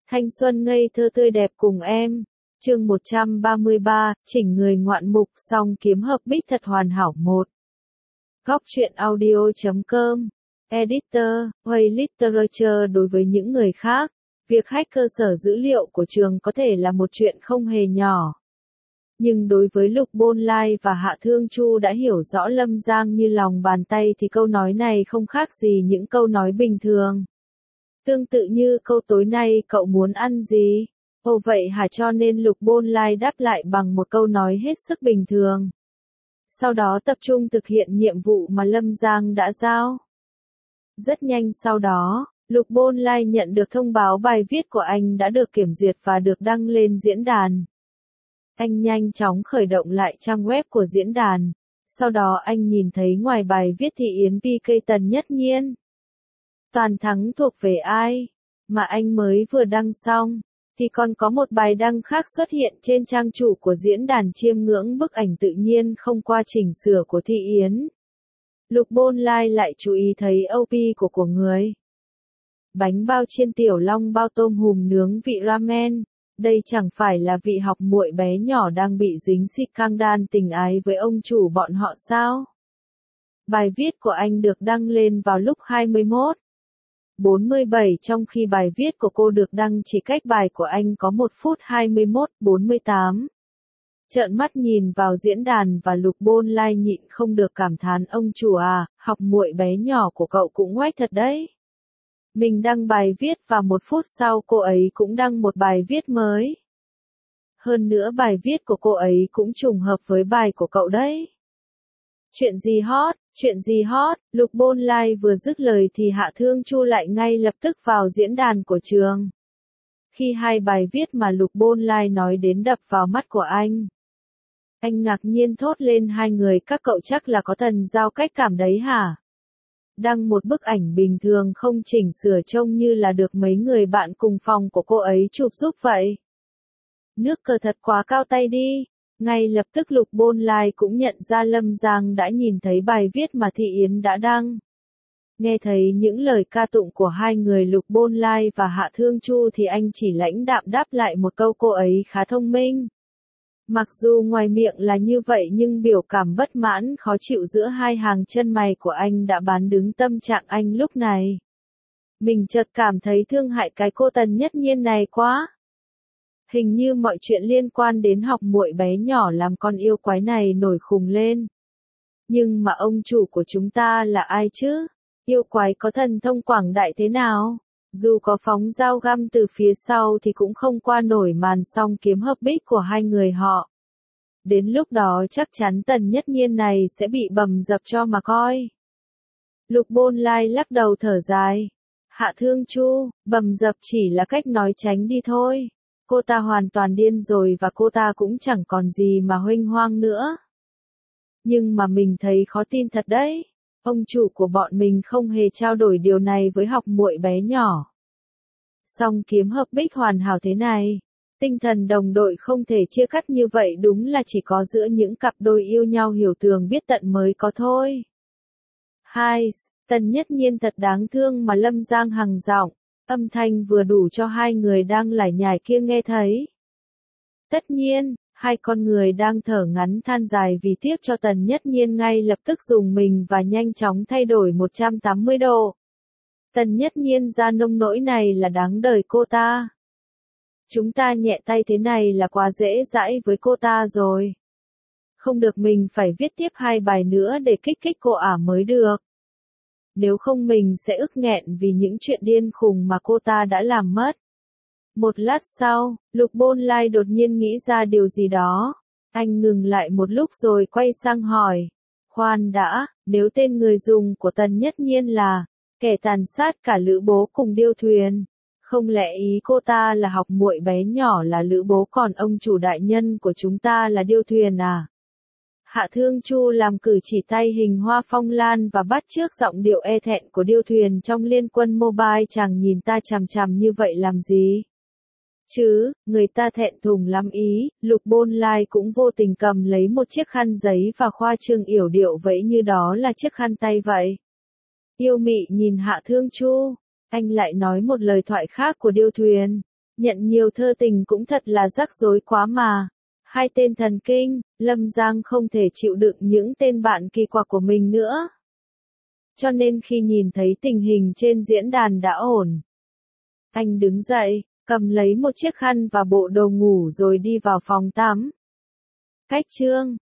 Thanh xuân ngây thơ tươi đẹp cùng em. Chương 133, chỉnh người ngoạn mục song kiếm hợp bích thật hoàn hảo 1. Góc truyện audio.com. Editor, Way Literature. Đối với những người khác, việc hack cơ sở dữ liệu của trường có thể là một chuyện không hề nhỏ. Nhưng đối với Lục Bôn Lai và Hạ Thương Chu đã hiểu rõ Lâm Giang như lòng bàn tay thì câu nói này không khác gì những câu nói bình thường. Tương tự như câu tối nay cậu muốn ăn gì? Ồ vậy hả, cho nên Lục Bôn Lai đáp lại bằng một câu nói hết sức bình thường. Sau đó tập trung thực hiện nhiệm vụ mà Lâm Giang đã giao. Rất nhanh sau đó, Lục Bôn Lai nhận được thông báo bài viết của anh đã được kiểm duyệt và được đăng lên diễn đàn. Anh nhanh chóng khởi động lại trang web của diễn đàn. Sau đó anh nhìn thấy ngoài bài viết Thị Yến PK Tần Nhất Nhiên, toàn thắng thuộc về ai, mà anh mới vừa đăng xong, thì còn có một bài đăng khác xuất hiện trên trang chủ của diễn đàn chiêm ngưỡng bức ảnh tự nhiên không qua chỉnh sửa của Thị Yến. Lục Bôn Lai lại chú ý thấy OP của người. Bánh bao chiên tiểu long bao tôm hùm nướng vị ramen. Đây chẳng phải là vị học muội bé nhỏ đang bị dính scandal tình ái với ông chủ bọn họ sao? Bài viết của anh được đăng lên vào lúc 21:47 trong khi bài viết của cô được đăng chỉ cách bài của anh có 1 phút 21:48. Trợn mắt nhìn vào diễn đàn và Lục Bôn Lai nhịn không được cảm thán ông chủ à, học muội bé nhỏ của cậu cũng oách thật đấy. Mình đăng bài viết và 1 phút sau cô ấy cũng đăng một bài viết mới. Hơn nữa bài viết của cô ấy cũng trùng hợp với bài của cậu đấy. Chuyện gì hot, Lục Bôn Lai vừa dứt lời thì Hạ Thương Chu lại ngay lập tức vào diễn đàn của trường. Khi hai bài viết mà Lục Bôn Lai nói đến đập vào mắt của anh ngạc nhiên thốt lên, hai người các cậu chắc là có thần giao cách cảm đấy hả? Đăng một bức ảnh bình thường không chỉnh sửa trông như là được mấy người bạn cùng phòng của cô ấy chụp giúp vậy. Nước cờ thật quá cao tay đi. Ngay lập tức Lục Bôn Lai cũng nhận ra Lâm Giang đã nhìn thấy bài viết mà Thị Yến đã đăng. Nghe thấy những lời ca tụng của hai người Lục Bôn Lai và Hạ Thương Chu thì anh chỉ lãnh đạm đáp lại một câu cô ấy khá thông minh. Mặc dù ngoài miệng là như vậy nhưng biểu cảm bất mãn khó chịu giữa hai hàng chân mày của anh đã bán đứng tâm trạng anh lúc này. Mình chợt cảm thấy thương hại cái cô Tần Nhất Nhiên này quá. Hình như mọi chuyện liên quan đến học muội bé nhỏ làm con yêu quái này nổi khùng lên. Nhưng mà ông chủ của chúng ta là ai chứ? Yêu quái có thần thông quảng đại thế nào? Dù có phóng dao găm từ phía sau thì cũng không qua nổi màn song kiếm hợp bích của hai người họ. Đến lúc đó chắc chắn Tần Nhất Nhiên này sẽ bị bầm dập cho mà coi. Lục Bôn Lai lắc đầu thở dài. Hạ Thương Chu, bầm dập chỉ là cách nói tránh đi thôi. Cô ta hoàn toàn điên rồi và cô ta cũng chẳng còn gì mà huênh hoang nữa. Nhưng mà mình thấy khó tin thật đấy. Ông chủ của bọn mình không hề trao đổi điều này với học muội bé nhỏ. Song kiếm hợp bích hoàn hảo thế này. Tinh thần đồng đội không thể chia cắt như vậy, đúng là chỉ có giữa những cặp đôi yêu nhau hiểu tường biết tận mới có thôi. Hai, Tần Nhất Nhiên thật đáng thương mà Lâm Giang hằng giọng. Âm thanh vừa đủ cho hai người đang lải nhải kia nghe thấy. Tất nhiên, hai con người đang thở ngắn than dài vì tiếc cho Tần Nhất Nhiên ngay lập tức dùng mình và nhanh chóng thay đổi 180 độ. Tần Nhất Nhiên ra nông nỗi này là đáng đời cô ta. Chúng ta nhẹ tay thế này là quá dễ dãi với cô ta rồi. Không được, mình phải viết tiếp 2 bài nữa để kích thích cô ả mới được. Nếu không mình sẽ ức nghẹn vì những chuyện điên khùng mà cô ta đã làm mất. Một lát sau, Lục Bôn Lai đột nhiên nghĩ ra điều gì đó. Anh ngừng lại một lúc rồi quay sang hỏi. Khoan đã, nếu tên người dùng của Tần Nhất Nhiên là kẻ tàn sát cả Lữ Bố cùng Điêu Thuyền, không lẽ ý cô ta là học muội bé nhỏ là Lữ Bố còn ông chủ đại nhân của chúng ta là Điêu Thuyền à? Hạ Thương Chu làm cử chỉ tay hình hoa phong lan và bắt chước giọng điệu e thẹn của Điêu Thuyền trong Liên Quân Mobile. Chàng nhìn ta chằm chằm như vậy làm gì? Chứ, người ta thẹn thùng lắm ý. Lục Bôn Lai cũng vô tình cầm lấy một chiếc khăn giấy và khoa trương yểu điệu vẫy như đó là chiếc khăn tay vậy. Yêu mị nhìn Hạ Thương Chu, anh lại nói một lời thoại khác của Điêu Thuyền. Nhận nhiều thơ tình cũng thật là rắc rối quá mà. Hai tên thần kinh, Lâm Giang không thể chịu đựng những tên bạn kỳ quặc của mình nữa. Cho nên khi nhìn thấy tình hình trên diễn đàn đã ổn, anh đứng dậy, cầm lấy một chiếc khăn và bộ đồ ngủ rồi đi vào phòng tắm. Cách chương